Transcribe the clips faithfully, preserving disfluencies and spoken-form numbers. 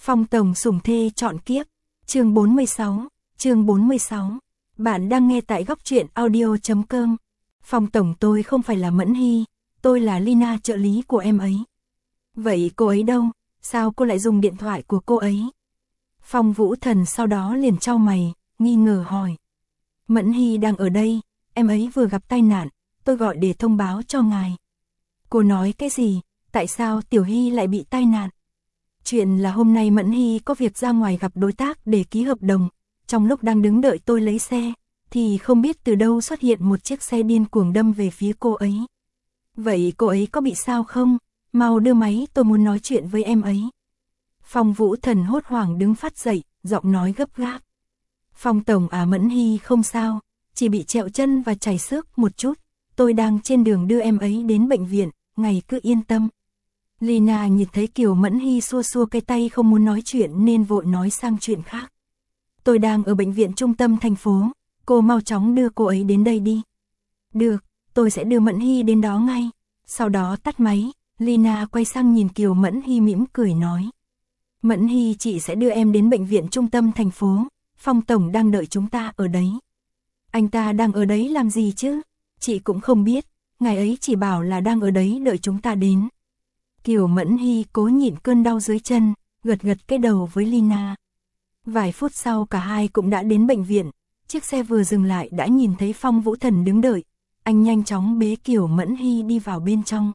Phong tổng sủng thê chọn kiếp, chương bốn mươi sáu, chương bốn mươi sáu. Bạn đang nghe tại góc truyện audio chấm com. Phong tổng, tôi không phải là Mẫn Hy, tôi là Lina, trợ lý của em ấy. Vậy cô ấy đâu, sao cô lại dùng điện thoại của cô ấy? Phong Vũ Thần sau đó liền chau mày, nghi ngờ hỏi. Mẫn Hy đang ở đây, em ấy vừa gặp tai nạn, tôi gọi để thông báo cho ngài. Cô nói cái gì, tại sao Tiểu Hy lại bị tai nạn? Chuyện là hôm nay Mẫn Hy có việc ra ngoài gặp đối tác để ký hợp đồng, trong lúc đang đứng đợi tôi lấy xe, thì không biết từ đâu xuất hiện một chiếc xe điên cuồng đâm về phía cô ấy. Vậy cô ấy có bị sao không? Mau đưa máy, tôi muốn nói chuyện với em ấy. Phong Vũ Thần hốt hoảng đứng phát dậy, giọng nói gấp gáp. Phong tổng à, Mẫn Hy không sao, chỉ bị trẹo chân và chảy xước một chút, tôi đang trên đường đưa em ấy đến bệnh viện, ngài cứ yên tâm. Lina nhìn thấy Kiều Mẫn Hy xua xua cái tay không muốn nói chuyện nên vội nói sang chuyện khác. Tôi đang ở bệnh viện trung tâm thành phố, cô mau chóng đưa cô ấy đến đây đi. Được, tôi sẽ đưa Mẫn Hy đến đó ngay. Sau đó tắt máy, Lina quay sang nhìn Kiều Mẫn Hy mỉm cười nói. Mẫn Hy, chị sẽ đưa em đến bệnh viện trung tâm thành phố, Phong tổng đang đợi chúng ta ở đấy. Anh ta đang ở đấy làm gì chứ? Chị cũng không biết, ngài ấy chỉ bảo là đang ở đấy đợi chúng ta đến. Kiều Mẫn Hy cố nhịn cơn đau dưới chân, gật gật cái đầu với Lina. Vài phút sau cả hai cũng đã đến bệnh viện, chiếc xe vừa dừng lại đã nhìn thấy Phong Vũ Thần đứng đợi, anh nhanh chóng bế Kiều Mẫn Hy đi vào bên trong.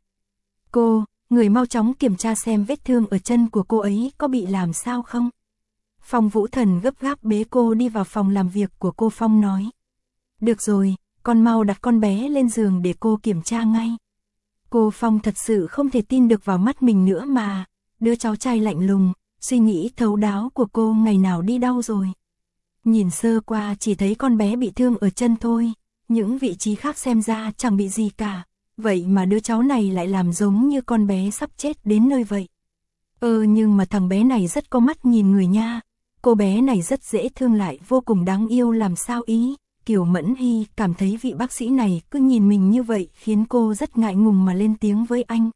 Cô, người mau chóng kiểm tra xem vết thương ở chân của cô ấy có bị làm sao không? Phong Vũ Thần gấp gáp bế cô đi vào phòng làm việc của cô. Phong nói. Được rồi, con mau đặt con bé lên giường để cô kiểm tra ngay. Cô Phong thật sự không thể tin được vào mắt mình nữa mà, đứa cháu trai lạnh lùng, suy nghĩ thấu đáo của cô ngày nào đi đâu rồi. Nhìn sơ qua chỉ thấy con bé bị thương ở chân thôi, những vị trí khác xem ra chẳng bị gì cả, vậy mà đứa cháu này lại làm giống như con bé sắp chết đến nơi vậy. Ơ ừ, nhưng mà thằng bé này rất có mắt nhìn người nha, cô bé này rất dễ thương lại vô cùng đáng yêu làm sao ý. Kiều Mẫn Hy cảm thấy vị bác sĩ này cứ nhìn mình như vậy khiến cô rất ngại ngùng mà lên tiếng với anh.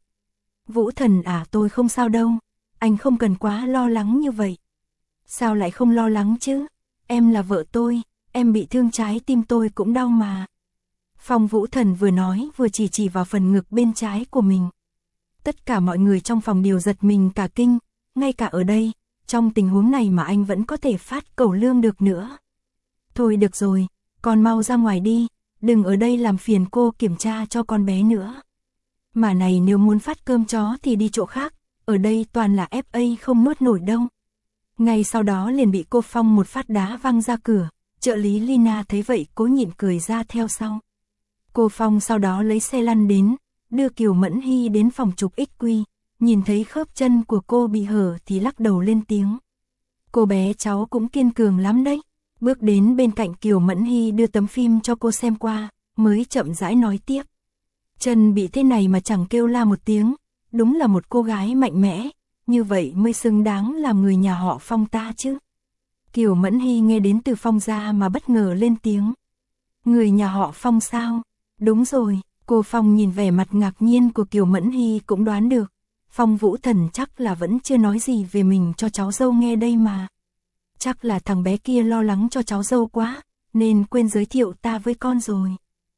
Vũ Thần à, tôi không sao đâu, anh không cần quá lo lắng như vậy. Sao lại không lo lắng chứ, em là vợ tôi, em bị thương trái tim tôi cũng đau mà. Phong Vũ Thần vừa nói vừa chỉ chỉ vào phần ngực bên trái của mình. Tất cả mọi người trong phòng đều giật mình cả kinh, ngay cả ở đây, trong tình huống này mà anh vẫn có thể phát cẩu lương được nữa. Thôi được rồi, con mau ra ngoài đi, đừng ở đây làm phiền cô kiểm tra cho con bé nữa. Mà này, nếu muốn phát cơm chó thì đi chỗ khác, ở đây toàn là ép a không nuốt nổi đâu. Ngay sau đó liền bị cô Phong một phát đá văng ra cửa, trợ lý Lina thấy vậy cố nhịn cười ra theo sau. Cô Phong sau đó lấy xe lăn đến, đưa Kiều Mẫn Hy đến phòng chụp ích quy, nhìn thấy khớp chân của cô bị hở thì lắc đầu lên tiếng. Cô bé cháu cũng kiên cường lắm đấy. Bước đến bên cạnh Kiều Mẫn Hy đưa tấm phim cho cô xem qua, mới chậm rãi nói tiếp. Chân bị thế này mà chẳng kêu la một tiếng, đúng là một cô gái mạnh mẽ, như vậy mới xứng đáng làm người nhà họ Phong ta chứ. Kiều Mẫn Hy nghe đến từ Phong ra mà bất ngờ lên tiếng. Người nhà họ Phong sao? Đúng rồi, cô Phong nhìn vẻ mặt ngạc nhiên của Kiều Mẫn Hy cũng đoán được. Phong Vũ Thần chắc là vẫn chưa nói gì về mình cho cháu dâu nghe đây mà. Chắc là thằng bé kia lo lắng cho cháu dâu quá, nên quên giới thiệu ta với con rồi.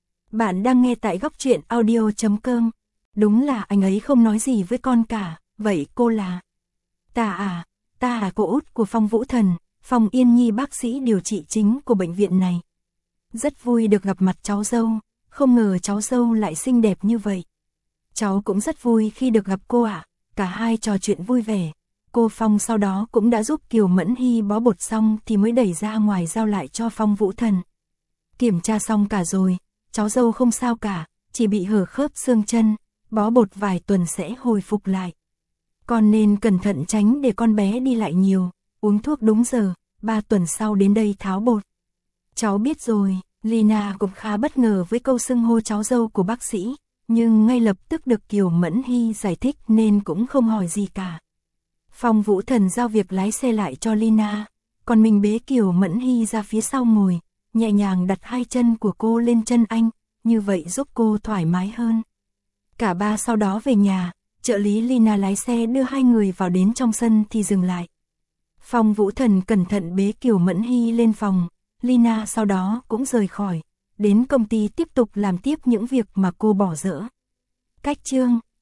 Bạn đang nghe tại góc truyện audio chấm com. Đúng là anh ấy không nói gì với con cả, vậy cô là... Ta à, ta là cô út của Phong Vũ Thần, Phong Yên Nhi, bác sĩ điều trị chính của bệnh viện này. Rất vui được gặp mặt cháu dâu, không ngờ cháu dâu lại xinh đẹp như vậy. Cháu cũng rất vui khi được gặp cô ạ, cả hai trò chuyện vui vẻ. Cô Phong sau đó cũng đã giúp Kiều Mẫn Hy bó bột xong thì mới đẩy ra ngoài giao lại cho Phong Vũ Thần. Kiểm tra xong cả rồi, cháu dâu không sao cả, chỉ bị hở khớp xương chân, bó bột vài tuần sẽ hồi phục lại. Con nên cẩn thận tránh để con bé đi lại nhiều, uống thuốc đúng giờ, ba tuần sau đến đây tháo bột. Cháu biết rồi. Lina cũng khá bất ngờ với câu xưng hô cháu dâu của bác sĩ, nhưng ngay lập tức được Kiều Mẫn Hy giải thích nên cũng không hỏi gì cả. Phong Vũ Thần giao việc lái xe lại cho Lina, còn mình bế Kiều Mẫn Hy ra phía sau ngồi, nhẹ nhàng đặt hai chân của cô lên chân anh, như vậy giúp cô thoải mái hơn. Cả ba sau đó về nhà, trợ lý Lina lái xe đưa hai người vào đến trong sân thì dừng lại. Phong Vũ Thần cẩn thận bế Kiều Mẫn Hy lên phòng, Lina sau đó cũng rời khỏi, đến công ty tiếp tục làm tiếp những việc mà cô bỏ dở. Cách chương